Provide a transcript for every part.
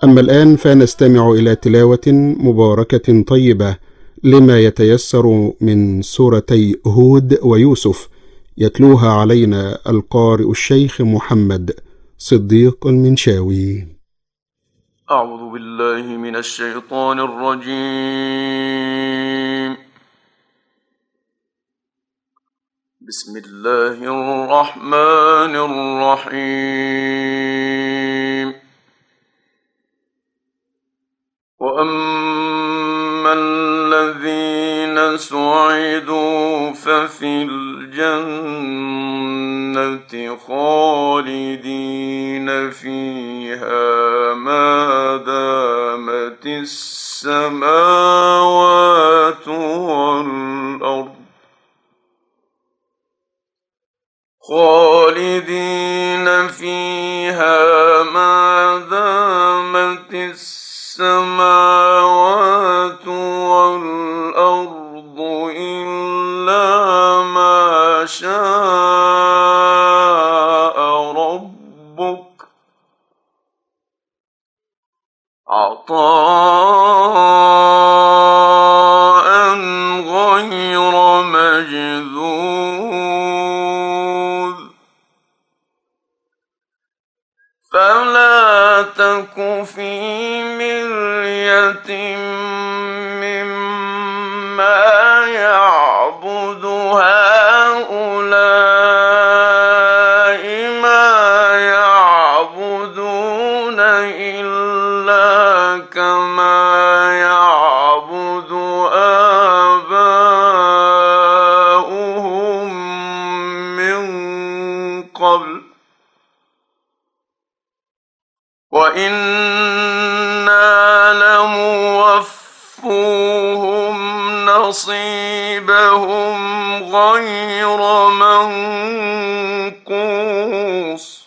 أما الآن فنستمع إلى تلاوة مباركة طيبة لما يتيسر من سورتي هود ويوسف، يتلوها علينا القارئ الشيخ محمد صديق المنشاوي. أعوذ بالله من الشيطان الرجيم. بسم الله الرحمن الرحيم. وأما الذين سعدوا ففي الجنة خالدين فيها ما دامت السماوات والأرض خالدين فيها ما دامت السماوات والأرض إلا ما شاء ربك عطاء غير مجذوذ. فلا تك في مرية مما يعبد هؤلاء ما يعبدون إلا كما يعبد آباؤهم من قبل وإنا لموفوهم نصيبهم غير منقوص.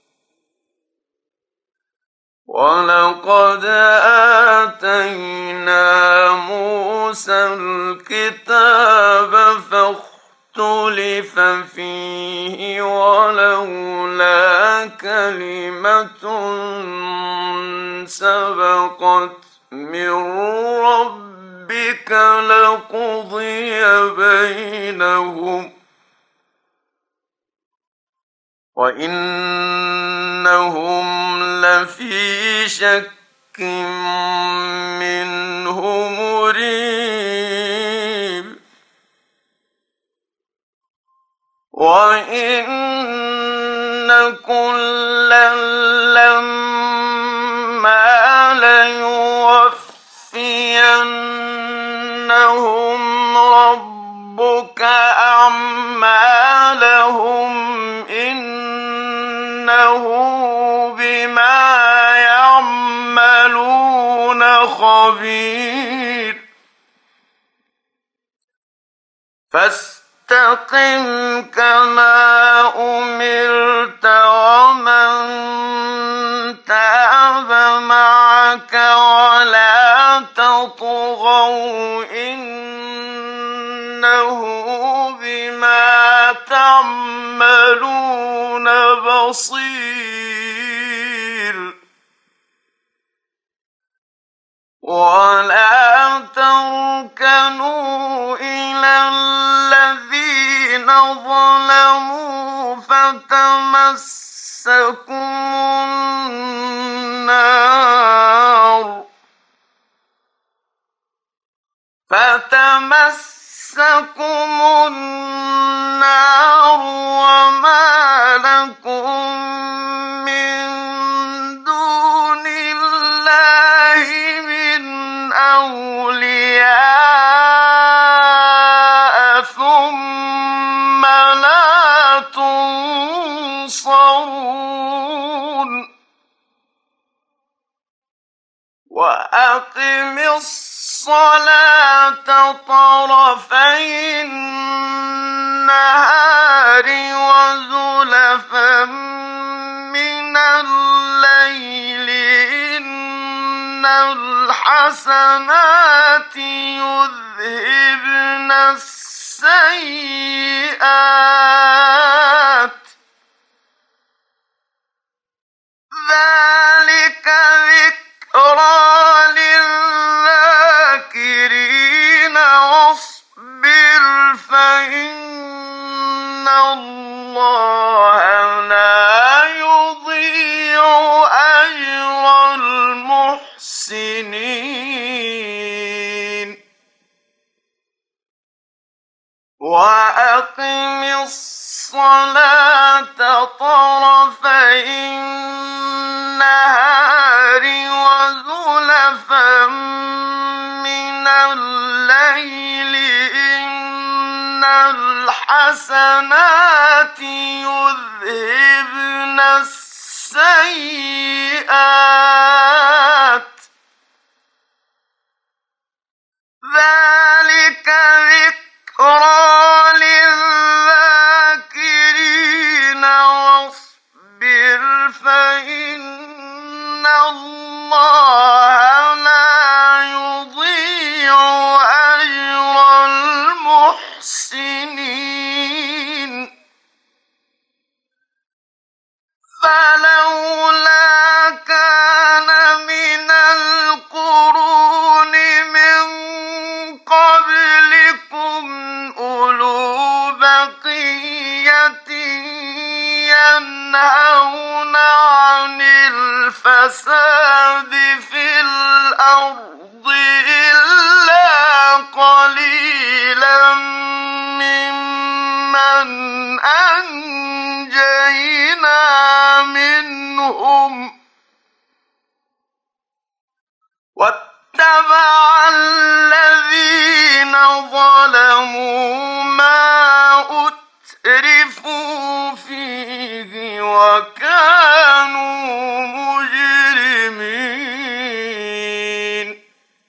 ولقد آتينا موسى الكتاب فاختلف فيه ولولا كلمة سبقت من ربك لقضي بينهم وإنهم لفي شك منه مريب. وإن كلا لما ليوفينهم ربك أعمالهم إنه بما يعملون خبير. فاستقم كما أمرت ومن تاب معك ولا تطغوا إنه بما تعملون بصير. ولا تركنوا إلى الذين ظلموا فتمسكم النار وما لكم من دون الله من أولياء ثم لا تنصرون. وأقم الصلاة طرفي النهار وزلفا من الليل إن الحسنات يذهبن السيئات ذلك ذكر وأقم الصلاة طرفي النهار وزلفا من الليل إن الحسنات يذهبن السيئات ذلك ذكرى للذاكرين واصبر فإن الله لا يضيع أجر المحسنين فلولا كان من القرون من قبلكم أولو بقية ينهون عن الفساد في الأرض إلا قليلا ممن أنجينا منهم واتبع الذين ظلموا ما أترفوا فيه وكانوا مجرمين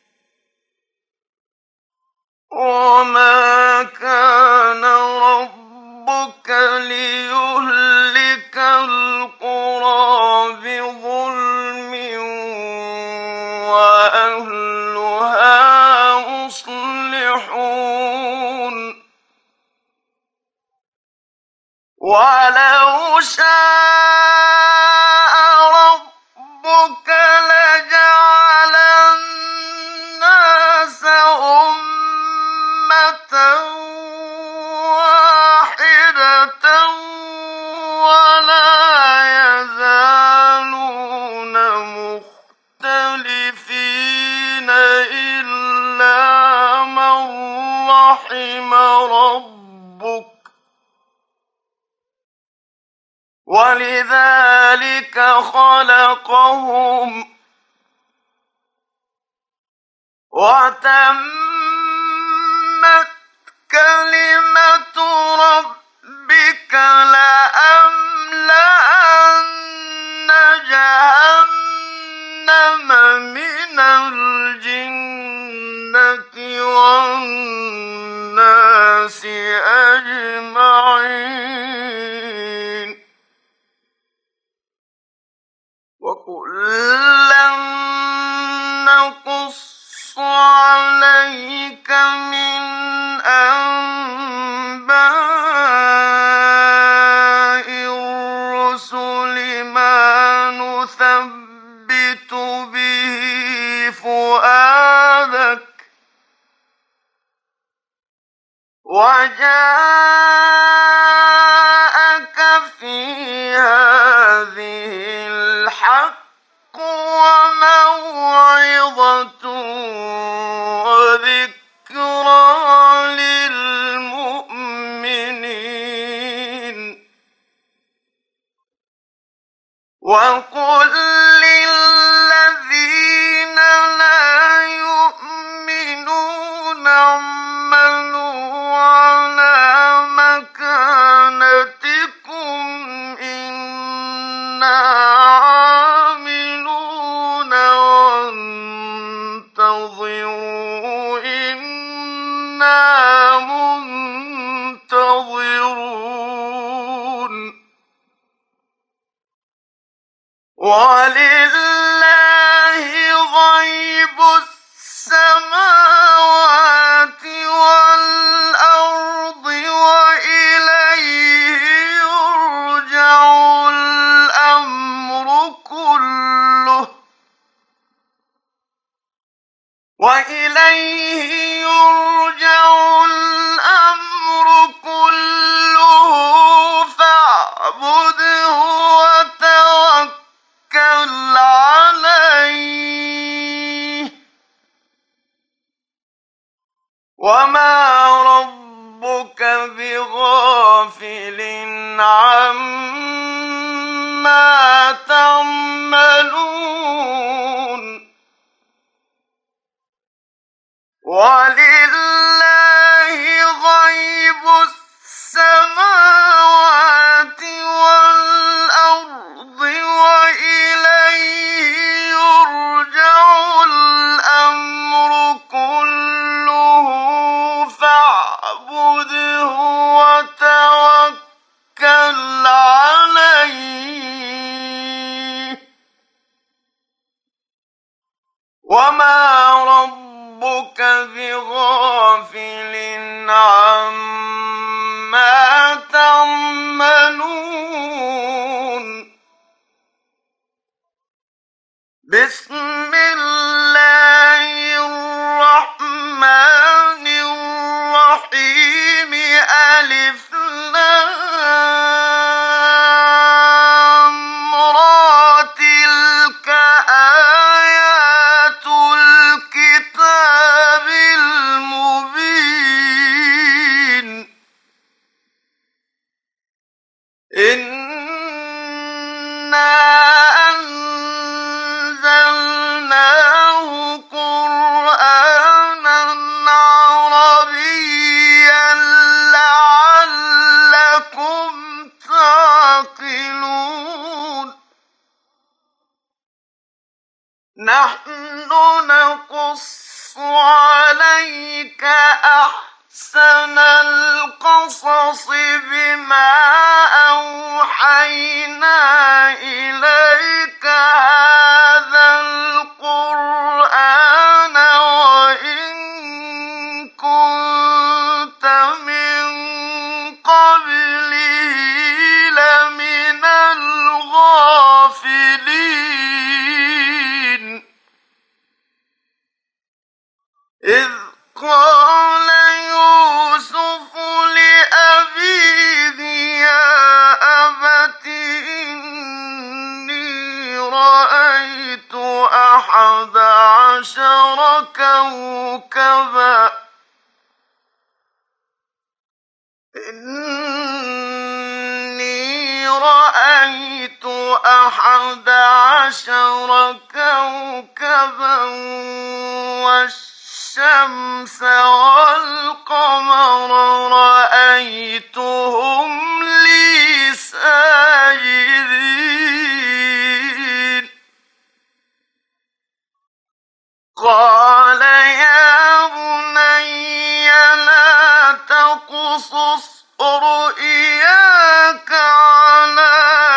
وما كان ربك ليهلك القرى بظلم وأهلها مصلحون ولو شاء ربك لجعل الناس أمة واحدة ولا يزالون مختلفين إلا من رحم ربك ولذلك خلقهم وتمت كلمة ربك لأملأن جهنم من الجنة والناس أجمعين وكلا نقص عليك من أنباء الرسل ما نثبت به فؤادك وجاءك في هذه الحق وموعظة وذكرى للمؤمنين وقل للذين لا يؤمنون اعملوا على مكانتكم إنا عاملون وانتظروا إنا منتظرون ولله غيب السماوات والأرض وإليه يرجع الأمر كله فاعبده وتوكل عليه وما ربك ما تعملون ولله غيب السماوات والأرض وإليه يرجع الأمر كله فاعبده وتوكل عليه وما ربك بغافل عما تعملون بسم الله الرحمن الرحيم ألف لام را تلك آيات الكتاب المبين إنا أنزلناه قرآنا عربيا لعلكم تعقلون نحن نقص عليك أحسن القصص بما أوحينا إليك هذا القرآن وإن كنت من قبله لمن الغافلين إذ قال يوسف لأبيه يا أبت إني رأيت 11 كوكبا إني رأيت 11 كوكبا والشمس والقمر رأيتهم لي ساجدين قال يا بني لا تقصص رؤياك على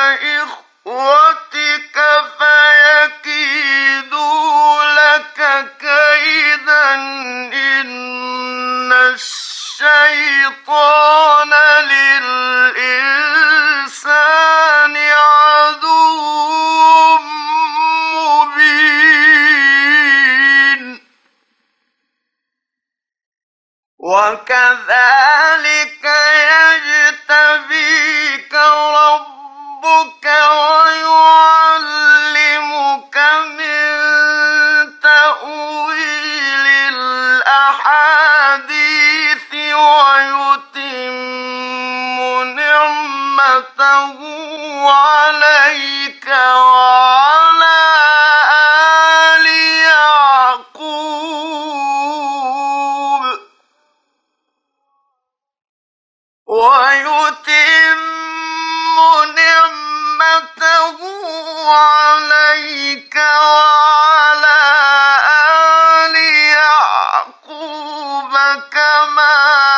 إخوتك فيكيدوا لك كيدا إن الشيطان للإنسان عدو مبين وكذلك يجتبيك ربك ويعلمك من تأويل الأحاديث ويتم نعمته عليك وعلى آل يعقوب ويتم نعمته عليك وعلى آل يعقوب كما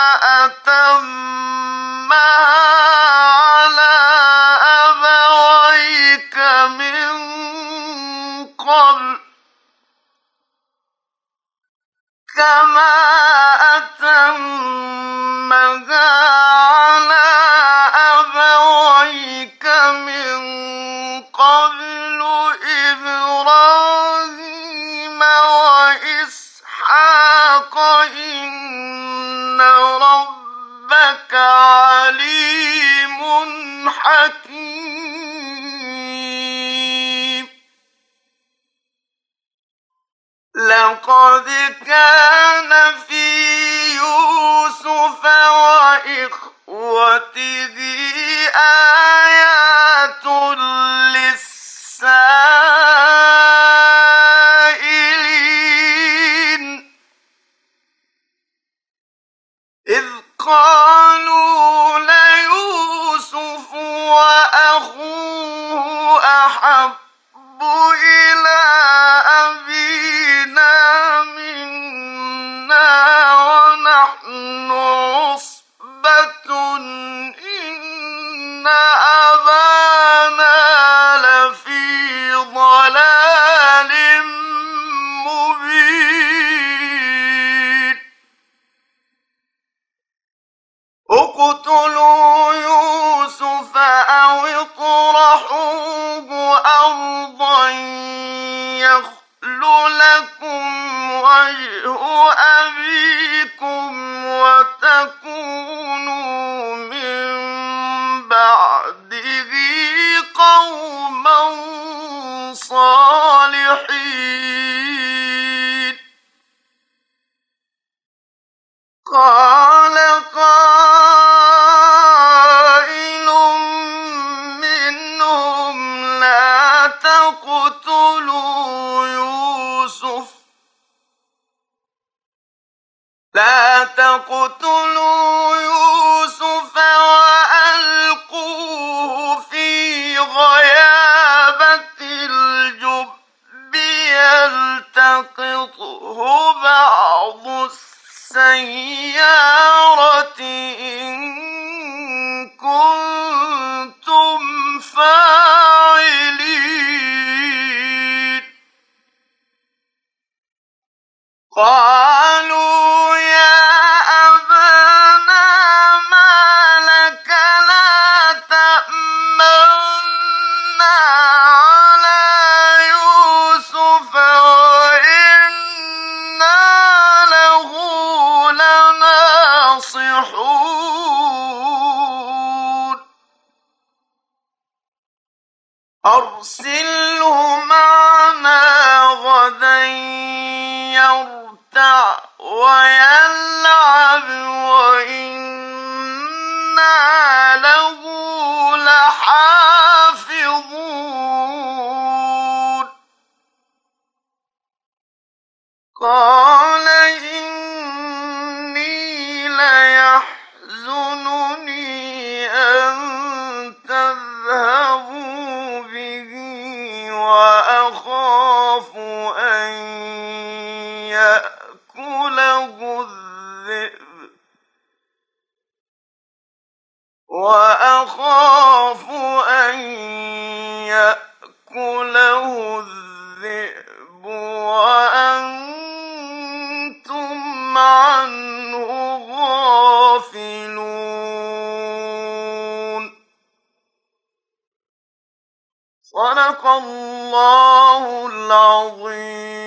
أتمها على أبويك من قبل كما أتمها على أبويك من قبل إبراهيم وإسحاق إن ربك عليم حكيم لقد كان في يوسف وإخوته آيات لكم وجه أبيكم وتكونوا من بعده قوما صالحين. قال قائل منهم لا تقتلوا يوسف وألقوه في غيابة الجب يلتقطه بعض السيارة إن كنتم فاعلين. قالوا يا أبانا ما لك لا تأمنا على يوسف وإنا له لناصحون. أرسله معنا غدا يرتع ويلعب وإنا له لحافظون. قال إني ليحزنني أن تذهبوا به وأخاف أن يأكله الذئب وأنتم عنه غافلون. صدق الله العظيم.